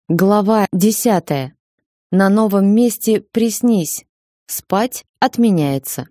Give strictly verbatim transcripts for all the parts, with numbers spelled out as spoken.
Глава десятая. На новом месте приснись. Спать отменяется.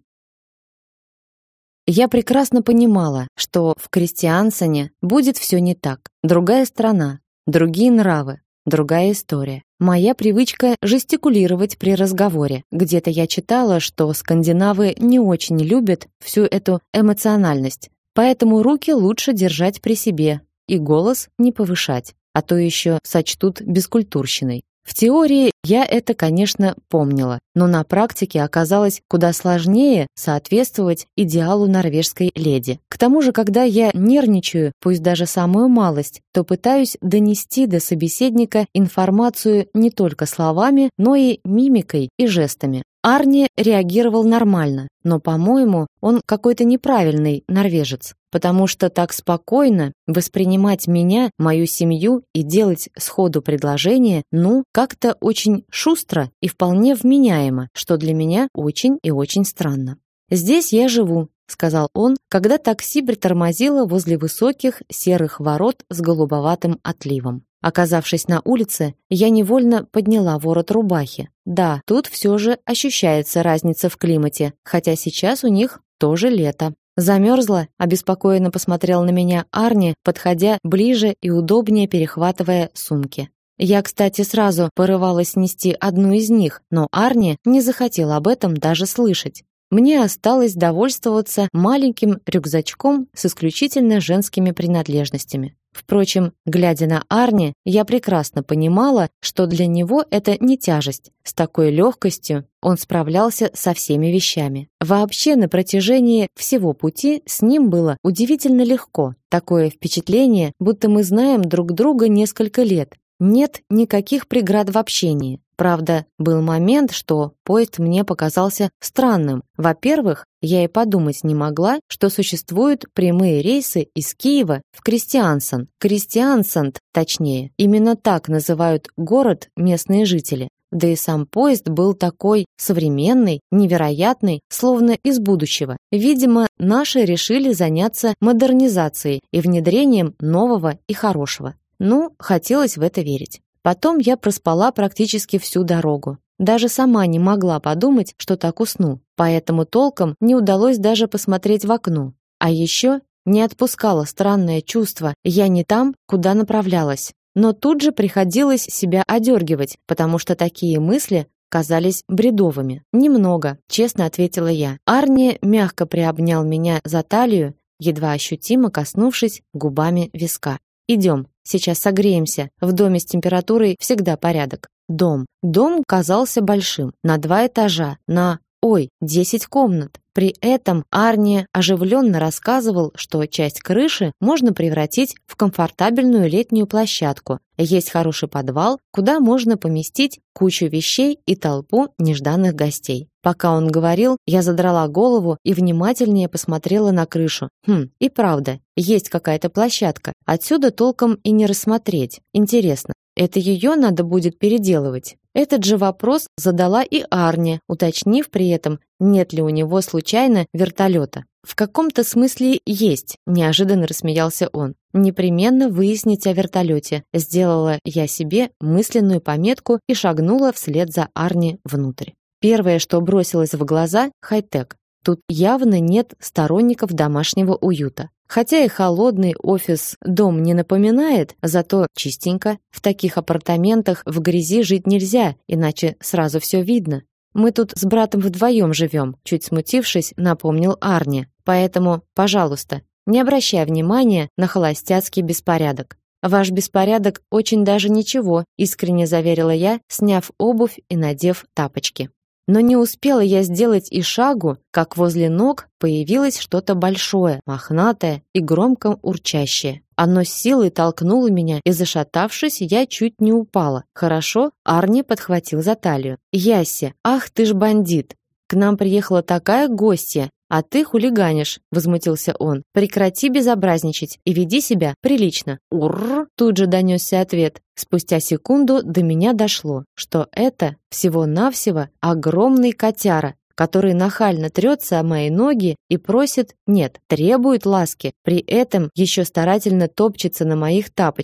Я прекрасно понимала, что в Кристиансоне будет все не так. Другая страна, другие нравы, другая история. Моя привычка жестикулировать при разговоре. Где-то я читала, что скандинавы не очень любят всю эту эмоциональность, поэтому руки лучше держать при себе и голос не повышать, а то еще сочтут бескультурщиной. В теории я это, конечно, помнила, но на практике оказалось куда сложнее соответствовать идеалу норвежской леди. К тому же, когда я нервничаю, пусть даже самую малость, то пытаюсь донести до собеседника информацию не только словами, но и мимикой и жестами. Арни реагировал нормально, но, по-моему, он какой-то неправильный норвежец, потому что так спокойно воспринимать меня, мою семью и делать сходу предложение, ну, как-то очень шустро и вполне вменяемо, что для меня очень и очень странно. «Здесь я живу», — сказал он, когда такси притормозило возле высоких серых ворот с голубоватым отливом. Оказавшись на улице, я невольно подняла ворот рубахи. Да, тут все же ощущается разница в климате, хотя сейчас у них тоже лето. Замерзла? Обеспокоенно посмотрел на меня Арни, подходя ближе и удобнее перехватывая сумки. Я, кстати, сразу порывалась нести одну из них, но Арни не захотел об этом даже слышать. Мне осталось довольствоваться маленьким рюкзачком с исключительно женскими принадлежностями. Впрочем, глядя на Арни, я прекрасно понимала, что для него это не тяжесть. С такой легкостью он справлялся со всеми вещами. Вообще, на протяжении всего пути с ним было удивительно легко. Такое впечатление, будто мы знаем друг друга несколько лет. Нет никаких преград в общении. Правда, был момент, что поезд мне показался странным. Во-первых, я и подумать не могла, что существуют прямые рейсы из Киева в Кристиансон. Кристиансанд, точнее, именно так называют город местные жители. Да и сам поезд был такой современный, невероятный, словно из будущего. Видимо, наши решили заняться модернизацией и внедрением нового и хорошего. Ну, хотелось в это верить. Потом я проспала практически всю дорогу. Даже сама не могла подумать, что так усну, поэтому толком не удалось даже посмотреть в окно. А еще не отпускало странное чувство «я не там, куда направлялась». Но тут же приходилось себя одергивать, потому что такие мысли казались бредовыми. «Немного», — честно ответила я. Арни мягко приобнял меня за талию, едва ощутимо коснувшись губами виска. «Идем, сейчас согреемся. В доме с температурой всегда порядок». Дом. Дом казался большим, на два этажа, на, ой, десять комнат. При этом Арни оживленно рассказывал, что часть крыши можно превратить в комфортабельную летнюю площадку. Есть хороший подвал, куда можно поместить кучу вещей и толпу нежданных гостей. Пока он говорил, я задрала голову и внимательнее посмотрела на крышу. Хм, и правда, есть какая-то площадка. Отсюда толком и не рассмотреть. Интересно, это ее надо будет переделывать? Этот же вопрос задала и Арни, уточнив при этом, нет ли у него случайно вертолета. В каком-то смысле есть, неожиданно рассмеялся он. Непременно выяснить о вертолете. Сделала я себе мысленную пометку и шагнула вслед за Арни внутрь. Первое, что бросилось в глаза – хай-тек. Тут явно нет сторонников домашнего уюта. Хотя и холодный офис-дом не напоминает, зато чистенько. В таких апартаментах в грязи жить нельзя, иначе сразу все видно. Мы тут с братом вдвоем живем, чуть смутившись, напомнил Арни. Поэтому, пожалуйста, не обращай внимания на холостяцкий беспорядок. Ваш беспорядок очень даже ничего, искренне заверила я, сняв обувь и надев тапочки. Но не успела я сделать и шагу, как возле ног появилось что-то большое, мохнатое и громко урчащее. Оно с силой толкнуло меня, и, зашатавшись, я чуть не упала. Хорошо, Арни подхватил за талию. «Яся, ах ты ж бандит! К нам приехала такая гостья, а ты хулиганишь», — возмутился он. «Прекрати безобразничать и веди себя прилично». «Уррр!» — тут же донесся ответ. Спустя секунду до меня дошло, что это всего-навсего огромный котяра, который нахально трется о мои ноги и просит, нет, требует ласки, при этом еще старательно топчется на моих тапочках.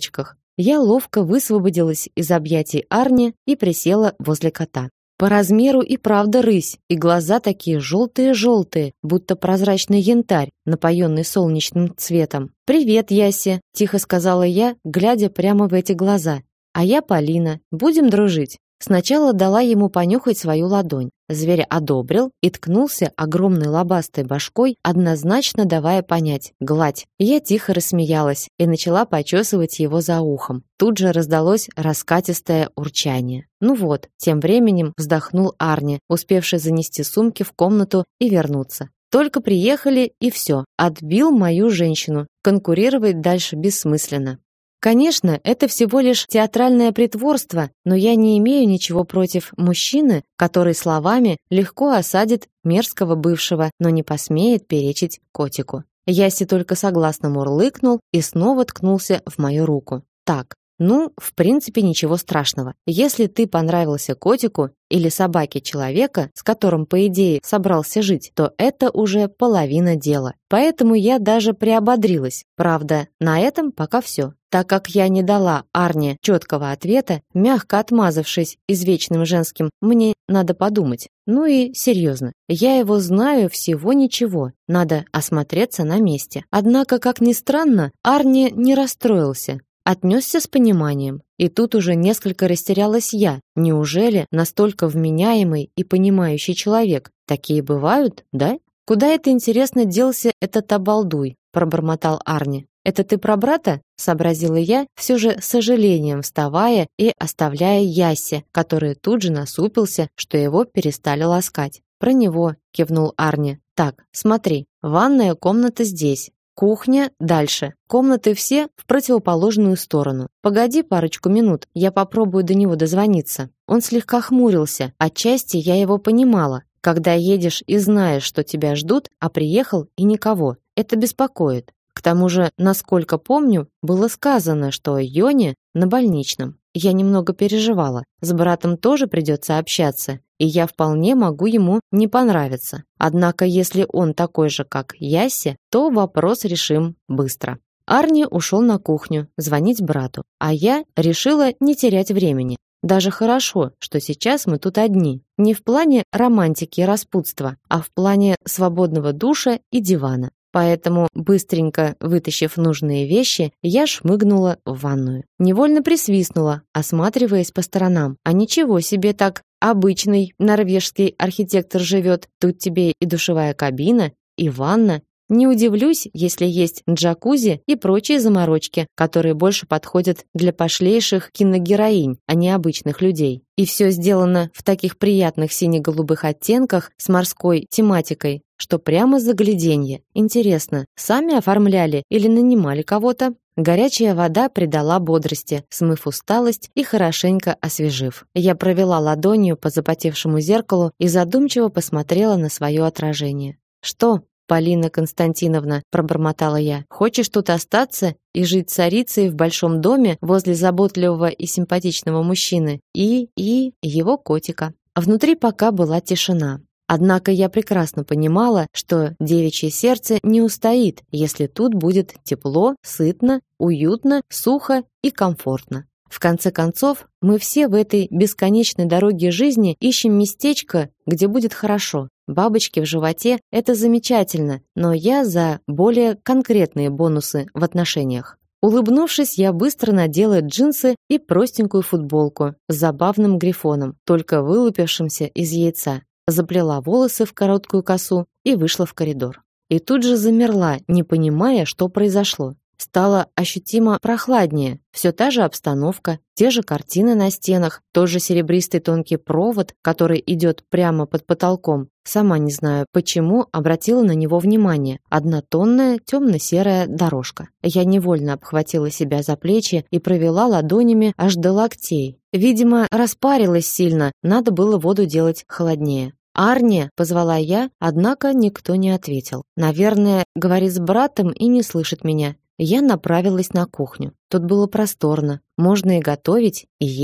Я ловко высвободилась из объятий Арни и присела возле кота. По размеру и правда рысь, и глаза такие желтые-желтые, будто прозрачный янтарь, напоенный солнечным цветом. «Привет, Яси», – тихо сказала я, глядя прямо в эти глаза. «А я Полина. Будем дружить?» Сначала дала ему понюхать свою ладонь. Зверь одобрил и ткнулся огромной лобастой башкой, однозначно давая понять: гладь. Я тихо рассмеялась и начала почесывать его за ухом. Тут же раздалось раскатистое урчание. Ну вот, тем временем вздохнул Арни, успевший занести сумки в комнату и вернуться. Только приехали, и все. Отбил мою женщину. Конкурировать дальше бессмысленно. Конечно, это всего лишь театральное притворство, но я не имею ничего против мужчины, который словами легко осадит мерзкого бывшего, но не посмеет перечить котику. Яси только согласно мурлыкнул и снова ткнулся в мою руку. Так, ну, в принципе, ничего страшного. Если ты понравился котику или собаке человека, с которым, по идее, собрался жить, то это уже половина дела. Поэтому я даже приободрилась. Правда, на этом пока все. Так как я не дала Арне четкого ответа, мягко отмазавшись извечным женским «мне надо подумать». Ну и серьезно, я его знаю всего ничего, надо осмотреться на месте. Однако, как ни странно, Арне не расстроился. Отнесся с пониманием. И тут уже несколько растерялась я. Неужели настолько вменяемый и понимающий человек? Такие бывают, да? Куда это, интересно, делся этот обалдуй? Пробормотал Арни. Это ты про брата? Сообразила я, все же с сожалением вставая и оставляя Яси, который тут же насупился, что его перестали ласкать. Про него, кивнул Арни. Так, смотри, ванная комната здесь. Кухня дальше. Комнаты все в противоположную сторону. Погоди парочку минут, я попробую до него дозвониться. Он слегка хмурился. Отчасти я его понимала. Когда едешь и знаешь, что тебя ждут, а приехал и никого, это беспокоит. К тому же, насколько помню, было сказано, что Йоне на больничном. Я немного переживала. С братом тоже придется общаться, и я вполне могу ему не понравиться. Однако, если он такой же, как Яси, то вопрос решим быстро. Арни ушел на кухню звонить брату, а я решила не терять времени. Даже хорошо, что сейчас мы тут одни. Не в плане романтики и распутства, а в плане свободного душа и дивана. Поэтому, быстренько вытащив нужные вещи, я шмыгнула в ванную. Невольно присвистнула, осматриваясь по сторонам. А ничего себе так, обычный норвежский архитектор живет. Тут тебе и душевая кабина, и ванна. Не удивлюсь, если есть джакузи и прочие заморочки, которые больше подходят для пошлейших киногероинь, а не обычных людей. И все сделано в таких приятных сине-голубых оттенках с морской тематикой, что прямо загляденье. Интересно, сами оформляли или нанимали кого-то? Горячая вода придала бодрости, смыв усталость и хорошенько освежив. Я провела ладонью по запотевшему зеркалу и задумчиво посмотрела на свое отражение. «Что, Полина Константиновна», — пробормотала я, «хочешь тут остаться и жить царицей в большом доме возле заботливого и симпатичного мужчины и, и его котика?» Внутри пока была тишина. Однако я прекрасно понимала, что девичье сердце не устоит, если тут будет тепло, сытно, уютно, сухо и комфортно. В конце концов, мы все в этой бесконечной дороге жизни ищем местечко, где будет хорошо. Бабочки в животе – это замечательно, но я за более конкретные бонусы в отношениях. Улыбнувшись, я быстро надела джинсы и простенькую футболку с забавным грифоном, только вылупившимся из яйца. Заплела волосы в короткую косу и вышла в коридор. И тут же замерла, не понимая, что произошло. Стало ощутимо прохладнее. Все та же обстановка, те же картины на стенах, тот же серебристый тонкий провод, который идет прямо под потолком. Сама не знаю, почему обратила на него внимание. Однотонная темно-серая дорожка. Я невольно обхватила себя за плечи и провела ладонями аж до локтей. Видимо, распарилась сильно, надо было воду делать холоднее. «Арни!» — позвала я, однако никто не ответил. Наверное, говорит с братом и не слышит меня. Я направилась на кухню. Тут было просторно, можно и готовить, и есть.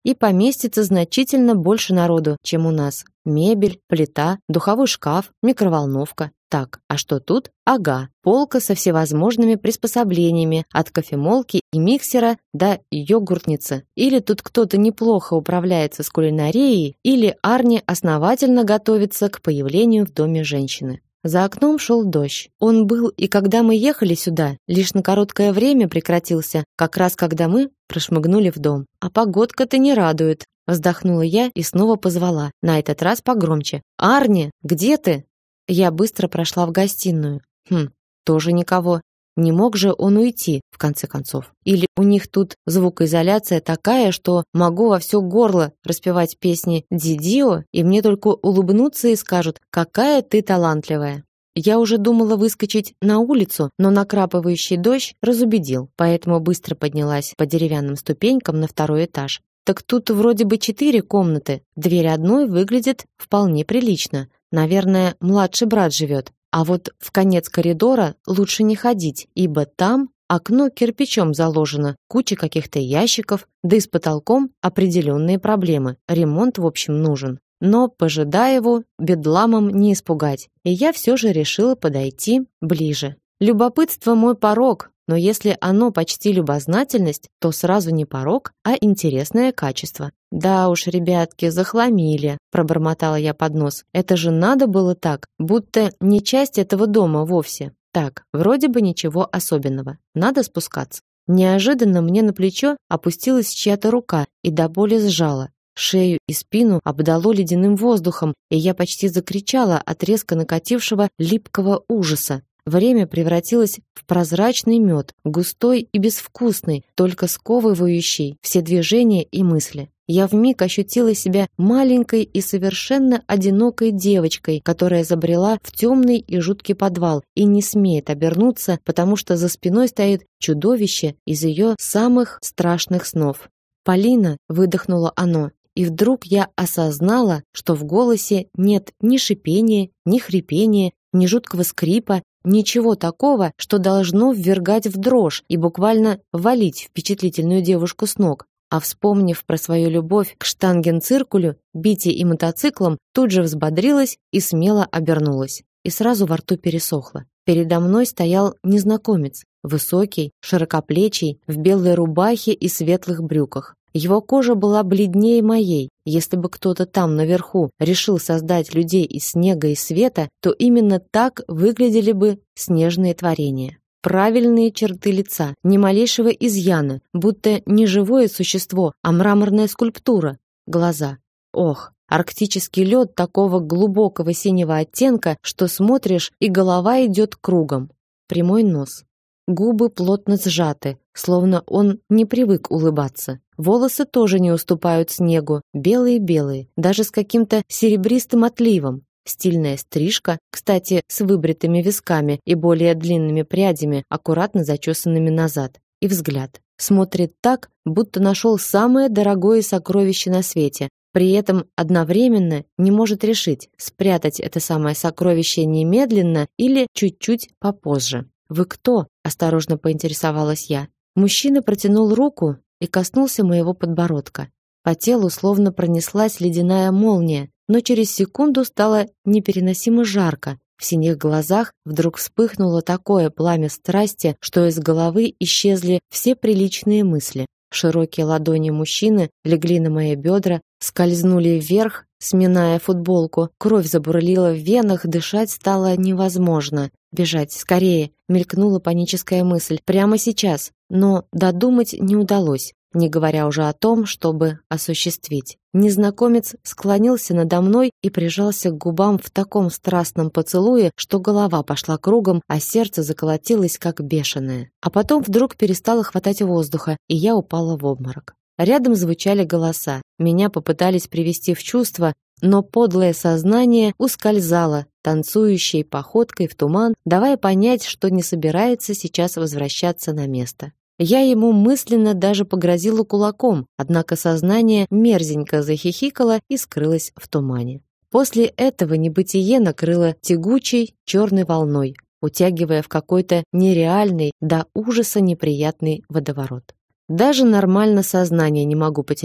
и поместится значительно больше народу, чем у нас. Мебель, плита, духовой шкаф, микроволновка. Так, а что тут? Ага, полка со всевозможными приспособлениями, от кофемолки и миксера до йогуртницы. Или тут кто-то неплохо управляется с кулинарией, или Арни основательно готовится к появлению в доме женщины. За окном шел дождь. Он был и когда мы ехали сюда, лишь на короткое время прекратился, как раз когда мы прошмыгнули в дом. А погодка-то не радует. Вздохнула я и снова позвала, на этот раз погромче. «Арни, где ты?» Я быстро прошла в гостиную. Хм, тоже никого. Не мог же он уйти, в конце концов. Или у них тут звукоизоляция такая, что могу во все горло распевать песни Дидио, и мне только улыбнутся и скажут: «Какая ты талантливая». Я уже думала выскочить на улицу, но накрапывающий дождь разубедил, поэтому быстро поднялась по деревянным ступенькам на второй этаж. Так тут вроде бы четыре комнаты. Дверь одной выглядит вполне прилично. Наверное, младший брат живет. А вот в конец коридора лучше не ходить, ибо там окно кирпичом заложено, куча каких-то ящиков, да и с потолком определенные проблемы. Ремонт, в общем, нужен. Но Пожидаеву бедламом не испугать, и я все же решила подойти ближе. Любопытство мой порок, но если оно почти любознательность, то сразу не порок, а интересное качество. Да уж, ребятки, захламили, пробормотала я под нос. Это же надо было так, будто не часть этого дома вовсе. Так, вроде бы ничего особенного. Надо спускаться. Неожиданно мне на плечо опустилась чья-то рука и до боли сжала. Шею и спину обдало ледяным воздухом, и я почти закричала от резко накатившего липкого ужаса. Время превратилось в прозрачный мед, густой и безвкусный, только сковывающий все движения и мысли. Я вмиг ощутила себя маленькой и совершенно одинокой девочкой, которая забрела в темный и жуткий подвал и не смеет обернуться, потому что за спиной стоит чудовище из ее самых страшных снов. «Полина!» — выдохнуло оно. И вдруг я осознала, что в голосе нет ни шипения, ни хрипения, ни жуткого скрипа, ничего такого, что должно ввергать в дрожь и буквально валить впечатлительную девушку с ног. А вспомнив про свою любовь к штангенциркулю, бите и мотоциклам, тут же взбодрилась и смело обернулась. И сразу во рту пересохло. Передо мной стоял незнакомец, высокий, широкоплечий, в белой рубахе и светлых брюках. Его кожа была бледнее моей. Если бы кто-то там наверху решил создать людей из снега и света, то именно так выглядели бы снежные творения. Правильные черты лица, ни малейшего изъяна, будто не живое существо, а мраморная скульптура. Глаза. Ох, арктический лед такого глубокого синего оттенка, что смотришь, и голова идет кругом. Прямой нос. Губы плотно сжаты, словно он не привык улыбаться. Волосы тоже не уступают снегу, белые-белые, даже с каким-то серебристым отливом. Стильная стрижка, кстати, с выбритыми висками и более длинными прядями, аккуратно зачесанными назад. И взгляд. Смотрит так, будто нашел самое дорогое сокровище на свете. При этом одновременно не может решить, спрятать это самое сокровище немедленно или чуть-чуть попозже. «Вы кто?» – осторожно поинтересовалась я. Мужчина протянул руку и коснулся моего подбородка. По телу словно пронеслась ледяная молния, но через секунду стало непереносимо жарко. В синих глазах вдруг вспыхнуло такое пламя страсти, что из головы исчезли все приличные мысли. Широкие ладони мужчины легли на мои бедра, скользнули вверх, сминая футболку. Кровь забурлила в венах, дышать стало невозможно. Бежать скорее, мелькнула паническая мысль прямо сейчас, но додумать не удалось, не говоря уже о том, чтобы осуществить. Незнакомец склонился надо мной и прижался к губам в таком страстном поцелуе, что голова пошла кругом, а сердце заколотилось как бешеное. А потом вдруг перестало хватать воздуха, и я упала в обморок. Рядом звучали голоса. Меня попытались привести в чувство, но подлое сознание ускользало, танцующей походкой в туман, давая понять, что не собирается сейчас возвращаться на место. Я ему мысленно даже погрозила кулаком, однако сознание мерзенько захихикало и скрылось в тумане. После этого небытие накрыло тягучей черной волной, утягивая в какой-то нереальный, до ужаса неприятный водоворот. Даже нормально сознание не могу потерять.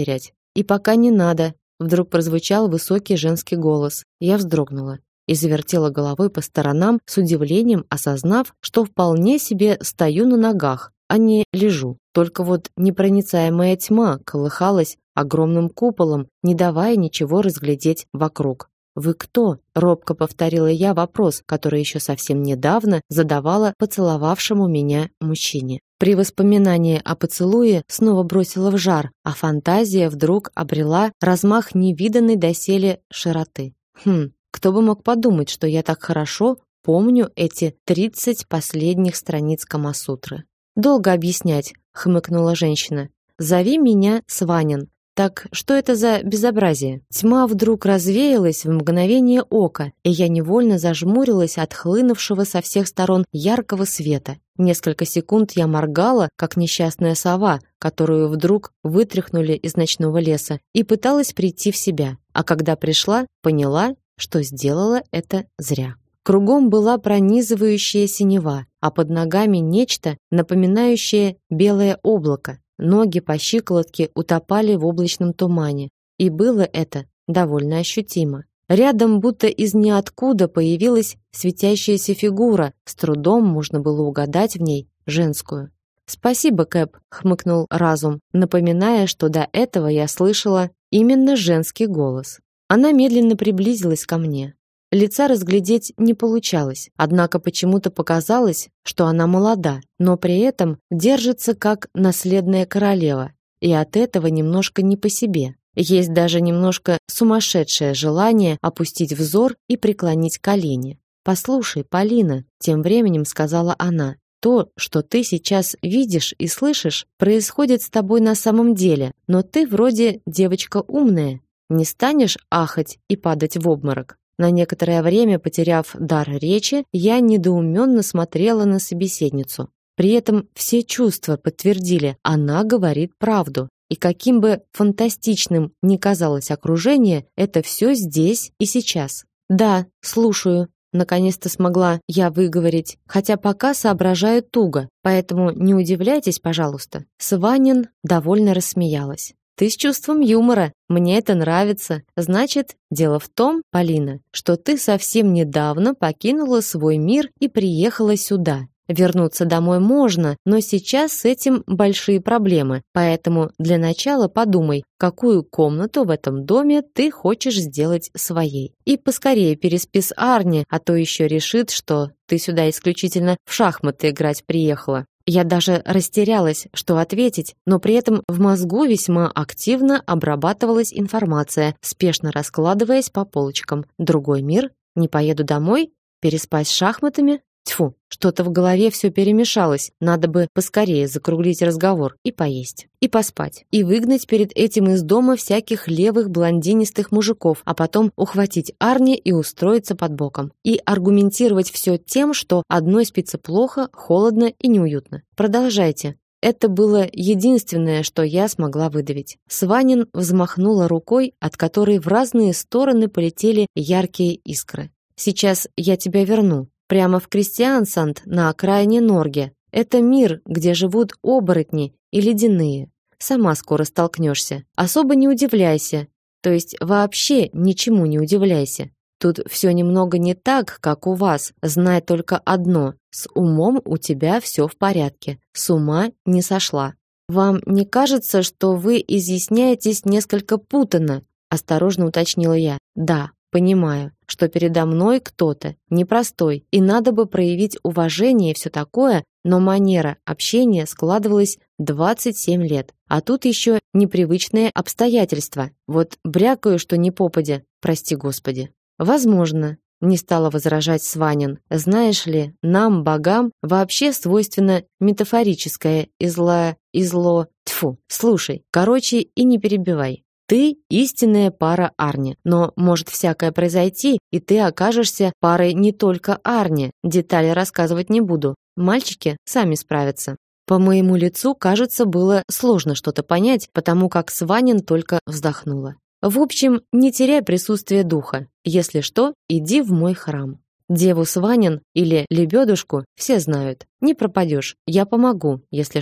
И пока не надо, вдруг прозвучал высокий женский голос. Я вздрогнула и завертела головой по сторонам, с удивлением осознав, что вполне себе стою на ногах, а не лежу. Только вот непроницаемая тьма колыхалась огромным куполом, не давая ничего разглядеть вокруг. «Вы кто?» – робко повторила я вопрос, который еще совсем недавно задавала поцеловавшему меня мужчине. При воспоминании о поцелуе снова бросила в жар, а фантазия вдруг обрела размах невиданной доселе широты. Хм, кто бы мог подумать, что я так хорошо помню эти тридцать последних страниц Камасутры. «Долго объяснять», – хмыкнула женщина. «Зови меня Сванин». Так что это за безобразие? Тьма вдруг развеялась в мгновение ока, и я невольно зажмурилась от хлынувшего со всех сторон яркого света. Несколько секунд я моргала, как несчастная сова, которую вдруг вытряхнули из ночного леса, и пыталась прийти в себя. А когда пришла, поняла, что сделала это зря. Кругом была пронизывающая синева, а под ногами нечто, напоминающее белое облако. Ноги по щиколотке утопали в облачном тумане, и было это довольно ощутимо. Рядом будто из ниоткуда появилась светящаяся фигура, с трудом можно было угадать в ней женскую. «Спасибо, Кэп», — хмыкнул разум, напоминая, что до этого я слышала именно женский голос. Она медленно приблизилась ко мне. Лица разглядеть не получалось, однако почему-то показалось, что она молода, но при этом держится как наследная королева, и от этого немножко не по себе. Есть даже немножко сумасшедшее желание опустить взор и преклонить колени. «Послушай, Полина», — тем временем сказала она, «то, что ты сейчас видишь и слышишь, происходит с тобой на самом деле, но ты вроде девочка умная, не станешь ахать и падать в обморок». На некоторое время, потеряв дар речи, я недоуменно смотрела на собеседницу. При этом все чувства подтвердили, она говорит правду. И каким бы фантастичным ни казалось окружение, это все здесь и сейчас. «Да, слушаю», — наконец-то смогла я выговорить, хотя пока соображаю туго, поэтому не удивляйтесь, пожалуйста. Сванин довольно рассмеялась. «Ты с чувством юмора, мне это нравится. Значит, дело в том, Полина, что ты совсем недавно покинула свой мир и приехала сюда. Вернуться домой можно, но сейчас с этим большие проблемы, поэтому для начала подумай, какую комнату в этом доме ты хочешь сделать своей. И поскорее переспи с Арни, а то еще решит, что ты сюда исключительно в шахматы играть приехала». Я даже растерялась, что ответить, но при этом в мозгу весьма активно обрабатывалась информация, спешно раскладываясь по полочкам. Другой мир? Не поеду домой? Переспать с шахматами? Тьфу, что-то в голове все перемешалось. Надо бы поскорее закруглить разговор и поесть, и поспать, и выгнать перед этим из дома всяких левых блондинистых мужиков, а потом ухватить Арни и устроиться под боком. И аргументировать все тем, что одной спится плохо, холодно и неуютно. Продолжайте. Это было единственное, что я смогла выдавить. Сванин взмахнула рукой, от которой в разные стороны полетели яркие искры. «Сейчас я тебя верну. Прямо в Кристиансанд на окраине Норге. Это мир, где живут оборотни и ледяные. Сама скоро столкнешься. Особо не удивляйся. То есть вообще ничему не удивляйся. Тут все немного не так, как у вас. Знай только одно. С умом у тебя все в порядке. С ума не сошла. Вам не кажется, что вы изъясняетесь несколько путанно?» Осторожно уточнила я. «Да. Понимаю, что передо мной кто-то непростой, и надо бы проявить уважение и все такое, но манера общения складывалась двадцать семь лет, а тут еще непривычные обстоятельства. Вот брякаю, что не попадя, прости господи». «Возможно», — не стала возражать Сванин. «Знаешь ли, нам, богам, вообще свойственно метафорическое изло... изло... Тьфу, слушай, короче, и не перебивай. Ты истинная пара Арни, но может всякое произойти, и ты окажешься парой не только Арни. Детали рассказывать не буду. Мальчики сами справятся». По моему лицу, кажется, было сложно что-то понять, потому как Сванин только вздохнула. «В общем, не теряй присутствие духа. Если что, иди в мой храм. Деву Сванин или Лебедушку все знают. Не пропадешь, я помогу, если что».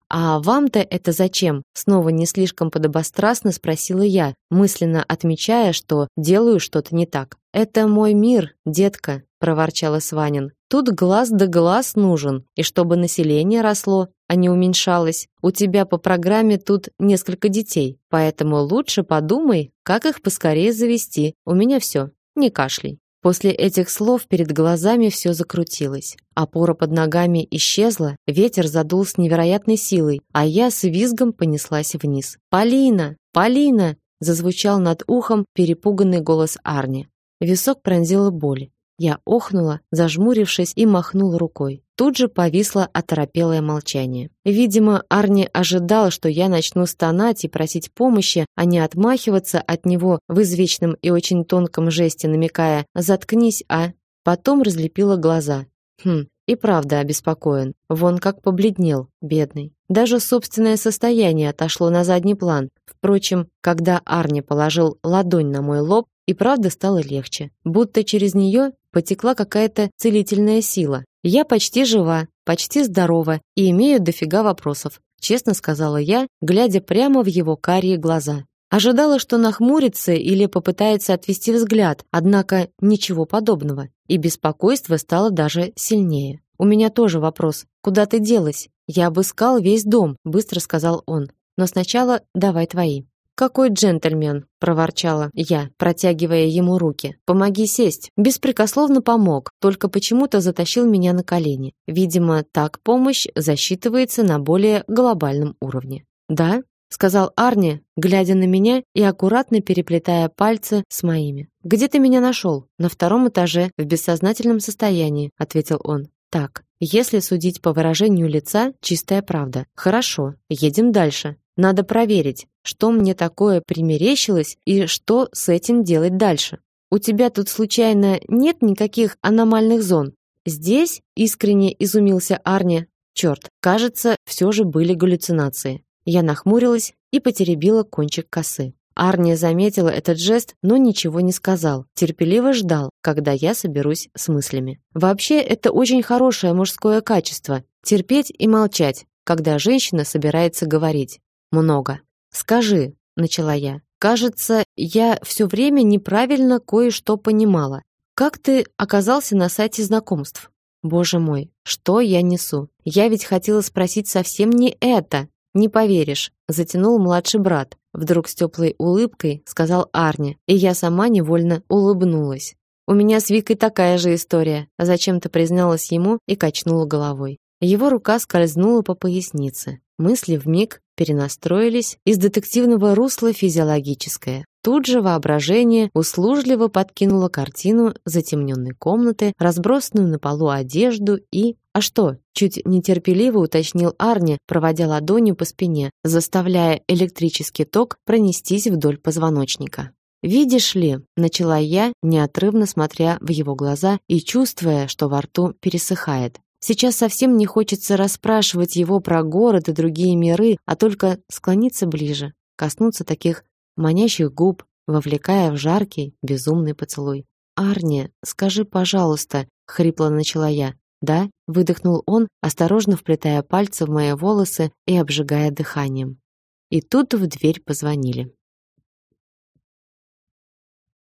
«А вам-то это зачем?» Снова не слишком подобострастно спросила я, мысленно отмечая, что делаю что-то не так. «Это мой мир, детка», – проворчала Сванин. «Тут глаз да глаз нужен, и чтобы население росло, а не уменьшалось. У тебя по программе тут несколько детей, поэтому лучше подумай, как их поскорее завести. У меня все, не кашляй». После этих слов перед глазами все закрутилось. Опора под ногами исчезла, ветер задул с невероятной силой, а я с визгом понеслась вниз. «Полина! Полина!» – зазвучал над ухом перепуганный голос Арни. Висок пронзила боль. Я охнула, зажмурившись, и махнула рукой. Тут же повисло оторопелое молчание. Видимо, Арни ожидал, что я начну стонать и просить помощи, а не отмахиваться от него в извечном и очень тонком жесте, намекая «заткнись, а…». Потом разлепила глаза. Хм, и правда обеспокоен. Вон как побледнел, бедный. Даже собственное состояние отошло на задний план. Впрочем, когда Арни положил ладонь на мой лоб, и правда стало легче. Будто через нее потекла какая-то целительная сила. Я почти жива, почти здорова и имею дофига вопросов, честно сказала я, глядя прямо в его карие глаза. Ожидала, что нахмурится или попытается отвести взгляд, однако ничего подобного. И беспокойство стало даже сильнее. У меня тоже вопрос. Куда ты делась? Я обыскал весь дом, быстро сказал он. Но сначала давай твои. «Какой джентльмен!» – проворчала я, протягивая ему руки. «Помоги сесть!» Беспрекословно помог, только почему-то затащил меня на колени. Видимо, так помощь засчитывается на более глобальном уровне. «Да?» – сказал Арни, глядя на меня и аккуратно переплетая пальцы с моими. «Где ты меня нашел?» «На втором этаже, в бессознательном состоянии», – ответил он. «Так, если судить по выражению лица, чистая правда. Хорошо, едем дальше. Надо проверить, что мне такое примерещилось и что с этим делать дальше. У тебя тут случайно нет никаких аномальных зон?» «Здесь?» – искренне изумился Арни. «Черт, кажется, все же были галлюцинации». Я нахмурилась и потеребила кончик косы. Арни заметил этот жест, но ничего не сказал. Терпеливо ждал, когда я соберусь с мыслями. Вообще, это очень хорошее мужское качество – терпеть и молчать, когда женщина собирается говорить. Много. «Скажи», – начала я, – «кажется, я все время неправильно кое-что понимала. Как ты оказался на сайте знакомств?» «Боже мой, что я несу? Я ведь хотела спросить совсем не это». «Не поверишь», – затянул младший брат. Вдруг с теплой улыбкой сказал Арни, и я сама невольно улыбнулась. «У меня с Викой такая же история», – зачем-то призналась ему и качнула головой. Его рука скользнула по пояснице. Мысли вмиг перенастроились из детективного русла в физиологическое. Тут же воображение услужливо подкинуло картину затемненной комнаты, разбросанную на полу одежду и... «А что?» – чуть нетерпеливо уточнил Арни, проводя ладонью по спине, заставляя электрический ток пронестись вдоль позвоночника. «Видишь ли», – начала я, неотрывно смотря в его глаза и чувствуя, что во рту пересыхает. Сейчас совсем не хочется расспрашивать его про город и другие миры, а только склониться ближе, коснуться таких манящих губ, вовлекая в жаркий, безумный поцелуй. «Арни, скажи, пожалуйста», — хрипло начала я. «Да?» — выдохнул он, осторожно вплетая пальцы в мои волосы и обжигая дыханием. И тут в дверь позвонили.